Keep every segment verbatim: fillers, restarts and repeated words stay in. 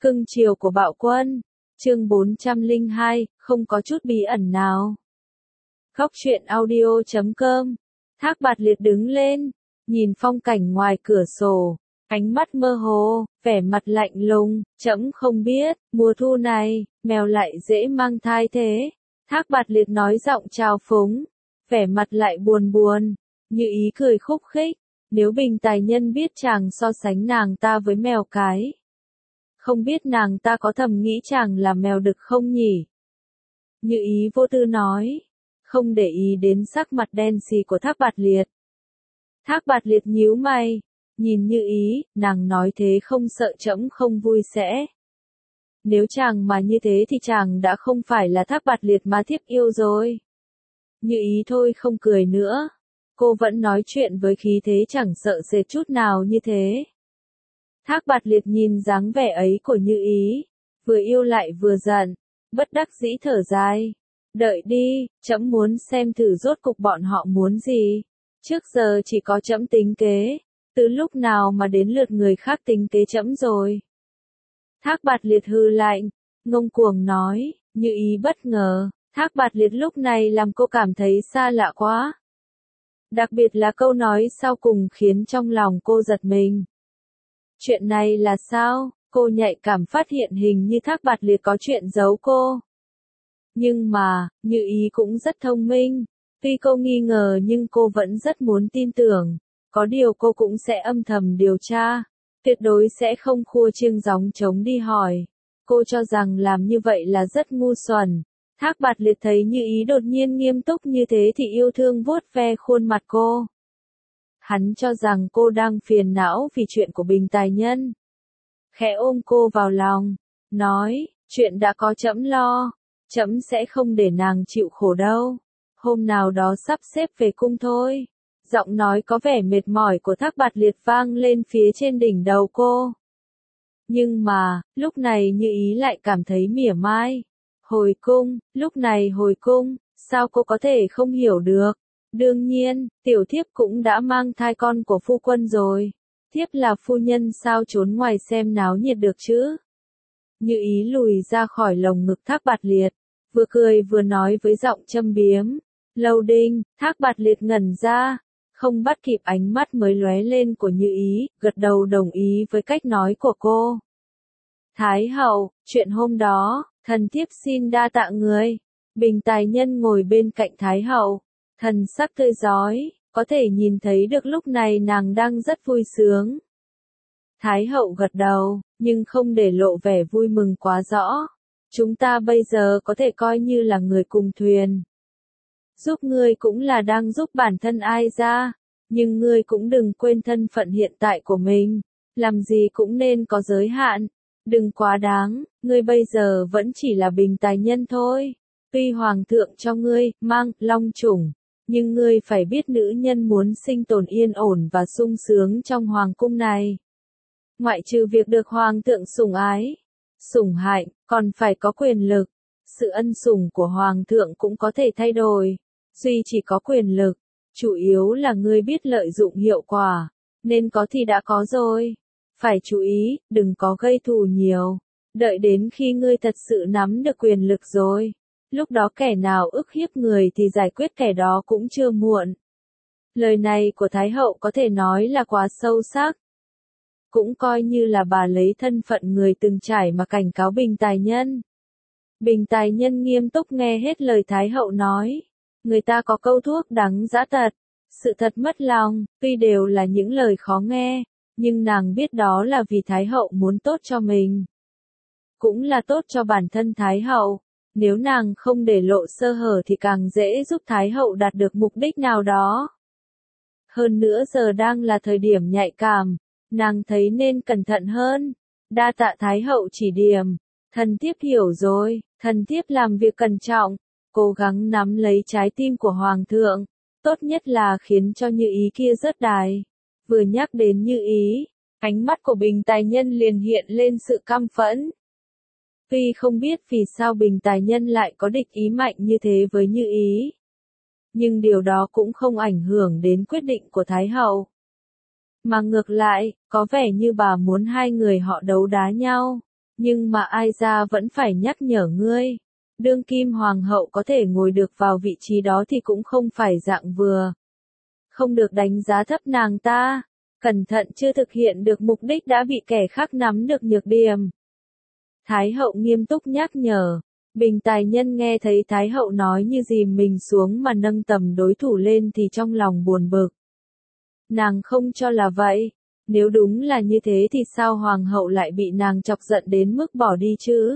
Cưng chiều của bạo quân. Chương bốn trăm lẻ hai, không có chút bí ẩn nào. Góc truyện audio chấm com. Thác Bạt Liệt đứng lên, nhìn phong cảnh ngoài cửa sổ, ánh mắt mơ hồ, vẻ mặt lạnh lùng, trẫm không biết, mùa thu này, mèo lại dễ mang thai thế. Thác Bạt Liệt nói giọng trào phúng, vẻ mặt lại buồn buồn, Như Ý cười khúc khích, nếu Bình Tài Nhân biết chàng so sánh nàng ta với mèo cái. Không biết nàng ta có thầm nghĩ chàng là mèo đực không nhỉ? Như Ý vô tư nói, không để ý đến sắc mặt đen xì của Thác Bạt Liệt. Thác Bạt Liệt nhíu mày, nhìn Như Ý, nàng nói thế không sợ trẫm không vui sẽ. Nếu chàng mà như thế thì chàng đã không phải là Thác Bạt Liệt mà thiếp yêu rồi. Như Ý thôi không cười nữa, cô vẫn nói chuyện với khí thế chẳng sợ sệt chút nào như thế. Thác Bạt Liệt nhìn dáng vẻ ấy của Như Ý, vừa yêu lại vừa giận, bất đắc dĩ thở dài. Đợi đi, trẫm muốn xem thử rốt cục bọn họ muốn gì. Trước giờ chỉ có trẫm tính kế, từ lúc nào mà đến lượt người khác tính kế trẫm rồi. Thác Bạt Liệt hừ lạnh, ngông cuồng nói, Như Ý bất ngờ, Thác Bạt Liệt lúc này làm cô cảm thấy xa lạ quá. Đặc biệt là câu nói sau cùng khiến trong lòng cô giật mình. Chuyện này là sao? Cô nhạy cảm phát hiện hình như Thác Bạt Liệt có chuyện giấu cô. Nhưng mà, Như Ý cũng rất thông minh. Tuy cô nghi ngờ nhưng cô vẫn rất muốn tin tưởng. Có điều cô cũng sẽ âm thầm điều tra. Tuyệt đối sẽ không khua chiêng gióng trống đi hỏi. Cô cho rằng làm như vậy là rất ngu xuẩn. Thác Bạt Liệt thấy Như Ý đột nhiên nghiêm túc như thế thì yêu thương vuốt ve khuôn mặt cô. Hắn cho rằng cô đang phiền não vì chuyện của Bình Tài Nhân. Khẽ ôm cô vào lòng, nói, chuyện đã có trẫm lo, trẫm sẽ không để nàng chịu khổ đâu. Hôm nào đó sắp xếp về cung thôi. Giọng nói có vẻ mệt mỏi của Thác Bạt Liệt vang lên phía trên đỉnh đầu cô. Nhưng mà, lúc này Như Ý lại cảm thấy mỉa mai. Hồi cung, lúc này hồi cung, sao cô có thể không hiểu được? Đương nhiên, tiểu thiếp cũng đã mang thai con của phu quân rồi. Thiếp là phu nhân sao trốn ngoài xem náo nhiệt được chứ? Như Ý lùi ra khỏi lồng ngực Thác Bạt Liệt, vừa cười vừa nói với giọng châm biếm. Lâu Đinh, Thác Bạt Liệt ngẩn ra, không bắt kịp ánh mắt mới lóe lên của Như Ý, gật đầu đồng ý với cách nói của cô. Thái hậu, chuyện hôm đó, thần thiếp xin đa tạ người. Bình Tài Nhân ngồi bên cạnh Thái hậu, thần sắc tươi rói, có thể nhìn thấy được lúc này nàng đang rất vui sướng. Thái hậu gật đầu, nhưng không để lộ vẻ vui mừng quá rõ. Chúng ta bây giờ có thể coi như là người cùng thuyền. Giúp ngươi cũng là đang giúp bản thân ai ra, nhưng ngươi cũng đừng quên thân phận hiện tại của mình. Làm gì cũng nên có giới hạn, đừng quá đáng, ngươi bây giờ vẫn chỉ là Bình Tài Nhân thôi. Tuy hoàng thượng cho ngươi mang long chủng, nhưng ngươi phải biết nữ nhân muốn sinh tồn yên ổn và sung sướng trong hoàng cung này. Ngoại trừ việc được hoàng thượng sủng ái, sủng hạnh, còn phải có quyền lực. Sự ân sủng của hoàng thượng cũng có thể thay đổi, duy chỉ có quyền lực, chủ yếu là ngươi biết lợi dụng hiệu quả, nên có thì đã có rồi. Phải chú ý, đừng có gây thù nhiều, đợi đến khi ngươi thật sự nắm được quyền lực rồi. Lúc đó kẻ nào ức hiếp người thì giải quyết kẻ đó cũng chưa muộn. Lời này của Thái hậu có thể nói là quá sâu sắc. Cũng coi như là bà lấy thân phận người từng trải mà cảnh cáo Bình Tài Nhân. Bình Tài Nhân nghiêm túc nghe hết lời Thái hậu nói. Người ta có câu thuốc đắng dã tật, sự thật mất lòng, tuy đều là những lời khó nghe, nhưng nàng biết đó là vì Thái hậu muốn tốt cho mình. Cũng là tốt cho bản thân Thái hậu. Nếu nàng không để lộ sơ hở thì càng dễ giúp Thái hậu đạt được mục đích nào đó. Hơn nữa giờ đang là thời điểm nhạy cảm, nàng thấy nên cẩn thận hơn. Đa tạ Thái hậu chỉ điểm, thần thiếp hiểu rồi, thần thiếp làm việc cẩn trọng, cố gắng nắm lấy trái tim của hoàng thượng, tốt nhất là khiến cho Như Ý kia rớt đài. Vừa nhắc đến Như Ý, ánh mắt của Bình Tài Nhân liền hiện lên sự căm phẫn. Tuy không biết vì sao Bình Tài Nhân lại có địch ý mạnh như thế với Như Ý, nhưng điều đó cũng không ảnh hưởng đến quyết định của Thái hậu. Mà ngược lại, có vẻ như bà muốn hai người họ đấu đá nhau. Nhưng mà ai ra vẫn phải nhắc nhở ngươi. Đương kim hoàng hậu có thể ngồi được vào vị trí đó thì cũng không phải dạng vừa. Không được đánh giá thấp nàng ta. Cẩn thận chưa thực hiện được mục đích đã bị kẻ khác nắm được nhược điểm. Thái hậu nghiêm túc nhắc nhở. Bình tài nhân nghe thấy Thái hậu nói như dìm mình xuống mà nâng tầm đối thủ lên thì trong lòng buồn bực. Nàng không cho là vậy. Nếu đúng là như thế thì sao hoàng hậu lại bị nàng chọc giận đến mức bỏ đi chứ?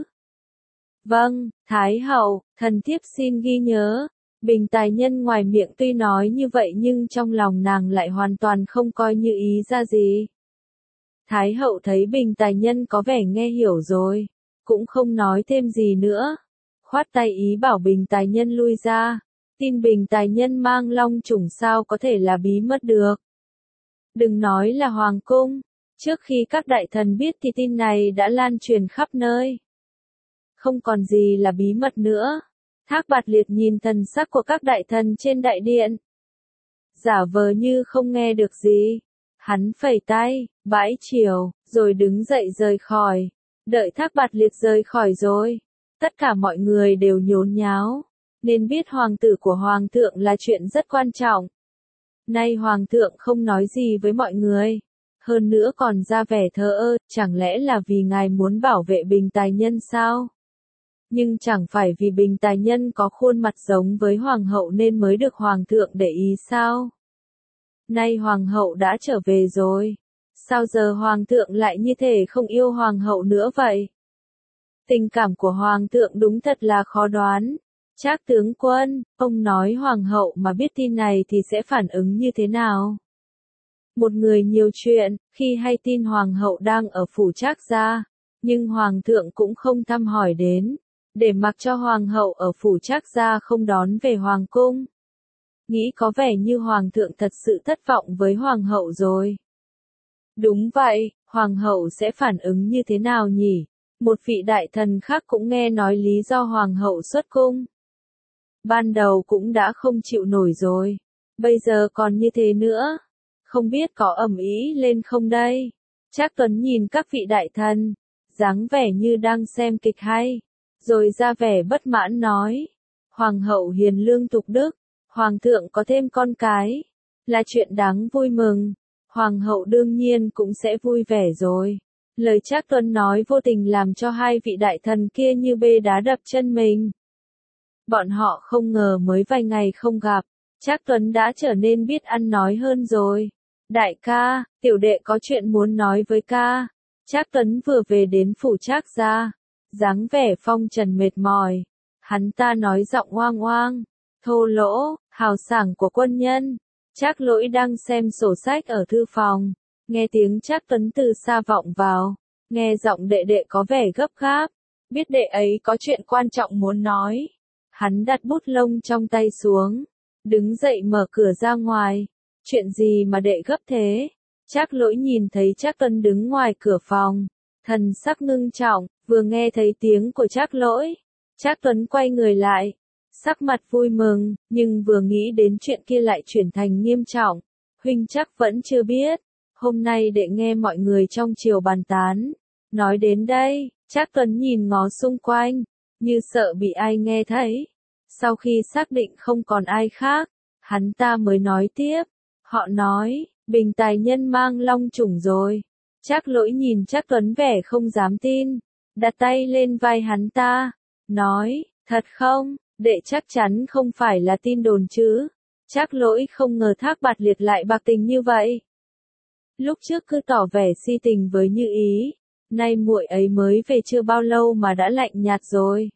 Vâng, Thái hậu, thần thiếp xin ghi nhớ. Bình tài nhân ngoài miệng tuy nói như vậy nhưng trong lòng nàng lại hoàn toàn không coi như ý ra gì. Thái hậu thấy bình tài nhân có vẻ nghe hiểu rồi, cũng không nói thêm gì nữa. Khoát tay ý bảo bình tài nhân lui ra. Tin bình tài nhân mang long chủng sao có thể là bí mật được. Đừng nói là hoàng cung, trước khi các đại thần biết thì tin này đã lan truyền khắp nơi. Không còn gì là bí mật nữa. Thác Bạt Liệt nhìn thần sắc của các đại thần trên đại điện. Giả vờ như không nghe được gì. Hắn phẩy tay, bãi chiều, rồi đứng dậy rời khỏi. Đợi Thác Bạt Liệt rời khỏi rồi. Tất cả mọi người đều nhốn nháo. Nên biết hoàng tử của hoàng thượng là chuyện rất quan trọng. Nay hoàng thượng không nói gì với mọi người. Hơn nữa còn ra vẻ thờ ơ, chẳng lẽ là vì ngài muốn bảo vệ bình tài nhân sao? Nhưng chẳng phải vì bình tài nhân có khuôn mặt giống với hoàng hậu nên mới được hoàng thượng để ý sao? Nay hoàng hậu đã trở về rồi. Sao giờ hoàng thượng lại như thể không yêu hoàng hậu nữa vậy? Tình cảm của hoàng thượng đúng thật là khó đoán. Trác tướng quân, ông nói hoàng hậu mà biết tin này thì sẽ phản ứng như thế nào? Một người nhiều chuyện, khi hay tin hoàng hậu đang ở phủ Trác gia, nhưng hoàng thượng cũng không thăm hỏi đến, để mặc cho hoàng hậu ở phủ Trác gia không đón về hoàng cung. Nghĩ có vẻ như hoàng thượng thật sự thất vọng với hoàng hậu rồi. Đúng vậy, hoàng hậu sẽ phản ứng như thế nào nhỉ? Một vị đại thần khác cũng nghe nói lý do hoàng hậu xuất cung. Ban đầu cũng đã không chịu nổi rồi. Bây giờ còn như thế nữa. Không biết có ầm ĩ lên không đây? Trác Tuấn nhìn các vị đại thần, dáng vẻ như đang xem kịch hay. Rồi ra vẻ bất mãn nói. Hoàng hậu hiền lương tục đức. Hoàng thượng có thêm con cái. Là chuyện đáng vui mừng. Hoàng hậu đương nhiên cũng sẽ vui vẻ rồi. Lời Trác Tuấn nói vô tình làm cho hai vị đại thần kia như bê đá đập chân mình. Bọn họ không ngờ mới vài ngày không gặp, Trác Tuấn đã trở nên biết ăn nói hơn rồi. Đại ca, tiểu đệ có chuyện muốn nói với ca. Trác Tuấn vừa về đến phủ Trác gia, dáng vẻ phong trần mệt mỏi. Hắn ta nói giọng oang oang, thô lỗ, hào sảng của quân nhân. Trác Lỗi đang xem sổ sách ở thư phòng, nghe tiếng Trác Tuấn từ xa vọng vào, nghe giọng đệ đệ có vẻ gấp gáp, biết đệ ấy có chuyện quan trọng muốn nói. Hắn đặt bút lông trong tay xuống, đứng dậy mở cửa ra ngoài. Chuyện gì mà đệ gấp thế? Trác Lỗi nhìn thấy Trác Tuấn đứng ngoài cửa phòng, thần sắc ngưng trọng, vừa nghe thấy tiếng của Trác Lỗi. Trác Tuấn quay người lại, sắc mặt vui mừng, nhưng vừa nghĩ đến chuyện kia lại chuyển thành nghiêm trọng. Huynh chắc vẫn chưa biết, hôm nay đệ nghe mọi người trong triều bàn tán. Nói đến đây, Trác Tuấn nhìn ngó xung quanh, như sợ bị ai nghe thấy. Sau khi xác định không còn ai khác, hắn ta mới nói tiếp. Họ nói, bình tài nhân mang long chủng rồi. Trác Lỗi nhìn Trác Tuấn vẻ không dám tin, đặt tay lên vai hắn ta, nói, thật không, đệ chắc chắn không phải là tin đồn chứ. Trác Lỗi không ngờ Thác Bạt Liệt lại bạc tình như vậy. Lúc trước cứ tỏ vẻ si tình với Như Ý, nay muội ấy mới về chưa bao lâu mà đã lạnh nhạt rồi.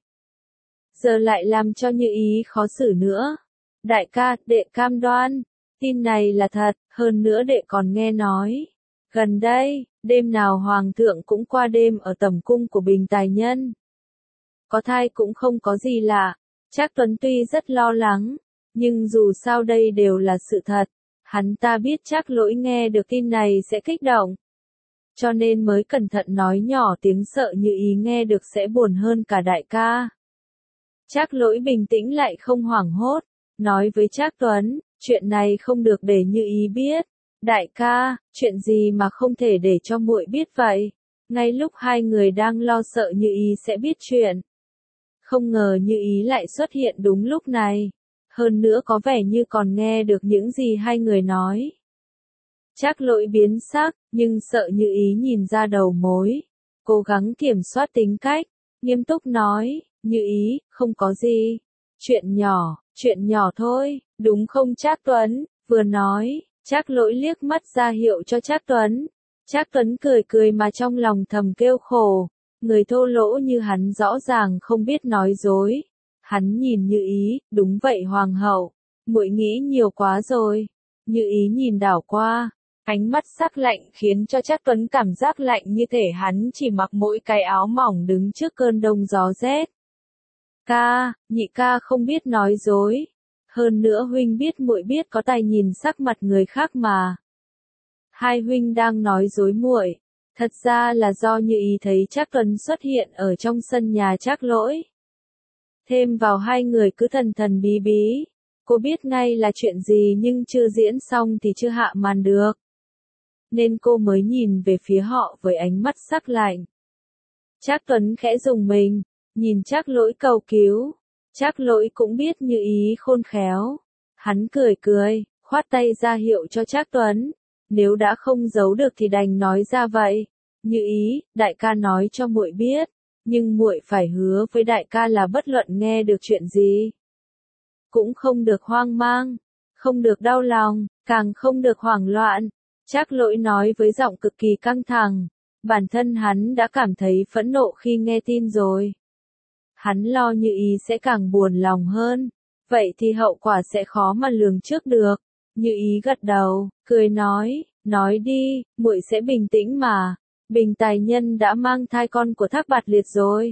Giờ lại làm cho Như Ý khó xử nữa. Đại ca, đệ cam đoan, tin này là thật, hơn nữa đệ còn nghe nói. Gần đây, đêm nào hoàng thượng cũng qua đêm ở tẩm cung của bình tài nhân. Có thai cũng không có gì lạ. Trác Tuấn tuy rất lo lắng, nhưng dù sao đây đều là sự thật. Hắn ta biết Trác Lỗi nghe được tin này sẽ kích động. Cho nên mới cẩn thận nói nhỏ tiếng sợ Như Ý nghe được sẽ buồn hơn cả đại ca. Trác Lỗi bình tĩnh lại không hoảng hốt, nói với Trác Tuấn, chuyện này không được để Như Ý biết. Đại ca, chuyện gì mà không thể để cho muội biết vậy? Ngay lúc hai người đang lo sợ Như Ý sẽ biết chuyện. Không ngờ Như Ý lại xuất hiện đúng lúc này. Hơn nữa có vẻ như còn nghe được những gì hai người nói. Trác Lỗi biến sắc, nhưng sợ Như Ý nhìn ra đầu mối. Cố gắng kiểm soát tính cách, nghiêm túc nói, Như Ý, không có gì. Chuyện nhỏ, chuyện nhỏ thôi, đúng không Trác Tuấn? Vừa nói, Trác Lỗi liếc mắt ra hiệu cho Trác Tuấn. Trác Tuấn cười cười mà trong lòng thầm kêu khổ. Người thô lỗ như hắn rõ ràng không biết nói dối. Hắn nhìn Như Ý, đúng vậy hoàng hậu, muội nghĩ nhiều quá rồi. Như Ý nhìn đảo qua, ánh mắt sắc lạnh khiến cho Trác Tuấn cảm giác lạnh như thể hắn chỉ mặc mỗi cái áo mỏng đứng trước cơn đông gió rét. Ca, nhị ca không biết nói dối. Hơn nữa huynh biết muội biết có tài nhìn sắc mặt người khác mà. Hai huynh đang nói dối muội. Thật ra là do Như Ý thấy Trác Tuấn xuất hiện ở trong sân nhà Trác Lỗi. Thêm vào hai người cứ thần thần bí bí. Cô biết ngay là chuyện gì nhưng chưa diễn xong thì chưa hạ màn được. Nên cô mới nhìn về phía họ với ánh mắt sắc lạnh. Trác Tuấn khẽ rùng mình, nhìn Trác Lỗi cầu cứu. Trác Lỗi cũng biết Như Ý khôn khéo. Hắn cười cười, khoát tay ra hiệu cho Trác Tuấn. Nếu đã không giấu được thì đành nói ra vậy. Như Ý, đại ca nói cho muội biết, nhưng muội phải hứa với đại ca là bất luận nghe được chuyện gì, cũng không được hoang mang, không được đau lòng, càng không được hoảng loạn. Trác Lỗi nói với giọng cực kỳ căng thẳng. Bản thân hắn đã cảm thấy phẫn nộ khi nghe tin rồi. Hắn lo Như Ý sẽ càng buồn lòng hơn. Vậy thì hậu quả sẽ khó mà lường trước được. Như Ý gật đầu, cười nói, nói đi, muội sẽ bình tĩnh mà. Bình Tài Nhân đã mang thai con của Thác Bạt Liệt rồi.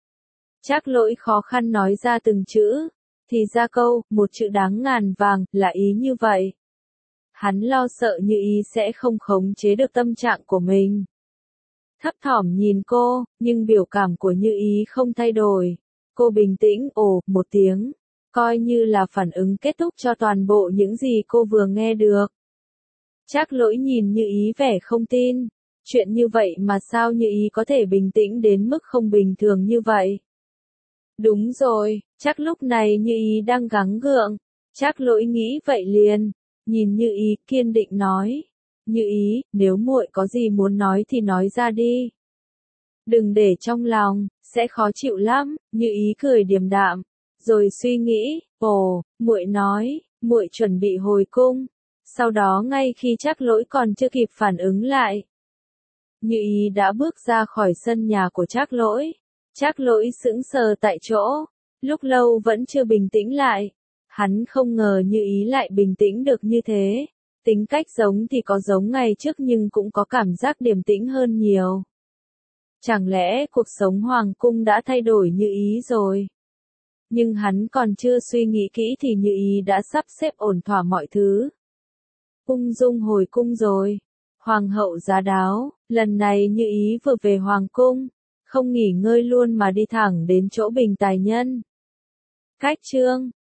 Trác Lỗi khó khăn nói ra từng chữ. Thì ra câu, một chữ đáng ngàn vàng, là ý như vậy. Hắn lo sợ Như Ý sẽ không khống chế được tâm trạng của mình. Thấp thỏm nhìn cô, nhưng biểu cảm của Như Ý không thay đổi. Cô bình tĩnh, ồ, một tiếng. Coi như là phản ứng kết thúc cho toàn bộ những gì cô vừa nghe được. Trác Lỗi nhìn Như Ý vẻ không tin. Chuyện như vậy mà sao Như Ý có thể bình tĩnh đến mức không bình thường như vậy? Đúng rồi, chắc lúc này Như Ý đang gắng gượng. Trác Lỗi nghĩ vậy liền. Nhìn Như Ý kiên định nói. Như Ý, nếu muội có gì muốn nói thì nói ra đi. Đừng để trong lòng, sẽ khó chịu lắm. Như Ý cười điềm đạm, rồi suy nghĩ, ồ, muội nói, muội chuẩn bị hồi cung. Sau đó ngay khi Trác Lỗi còn chưa kịp phản ứng lại, Như Ý đã bước ra khỏi sân nhà của Trác Lỗi. Trác Lỗi sững sờ tại chỗ, lúc lâu vẫn chưa bình tĩnh lại. Hắn không ngờ Như Ý lại bình tĩnh được như thế. Tính cách giống thì có giống ngày trước nhưng cũng có cảm giác điềm tĩnh hơn nhiều. Chẳng lẽ cuộc sống hoàng cung đã thay đổi Như Ý rồi? Nhưng hắn còn chưa suy nghĩ kỹ thì Như Ý đã sắp xếp ổn thỏa mọi thứ. Ung dung hồi cung rồi. Hoàng hậu giá đáo, lần này Như Ý vừa về hoàng cung, không nghỉ ngơi luôn mà đi thẳng đến chỗ Bình Tài Nhân. Cách chương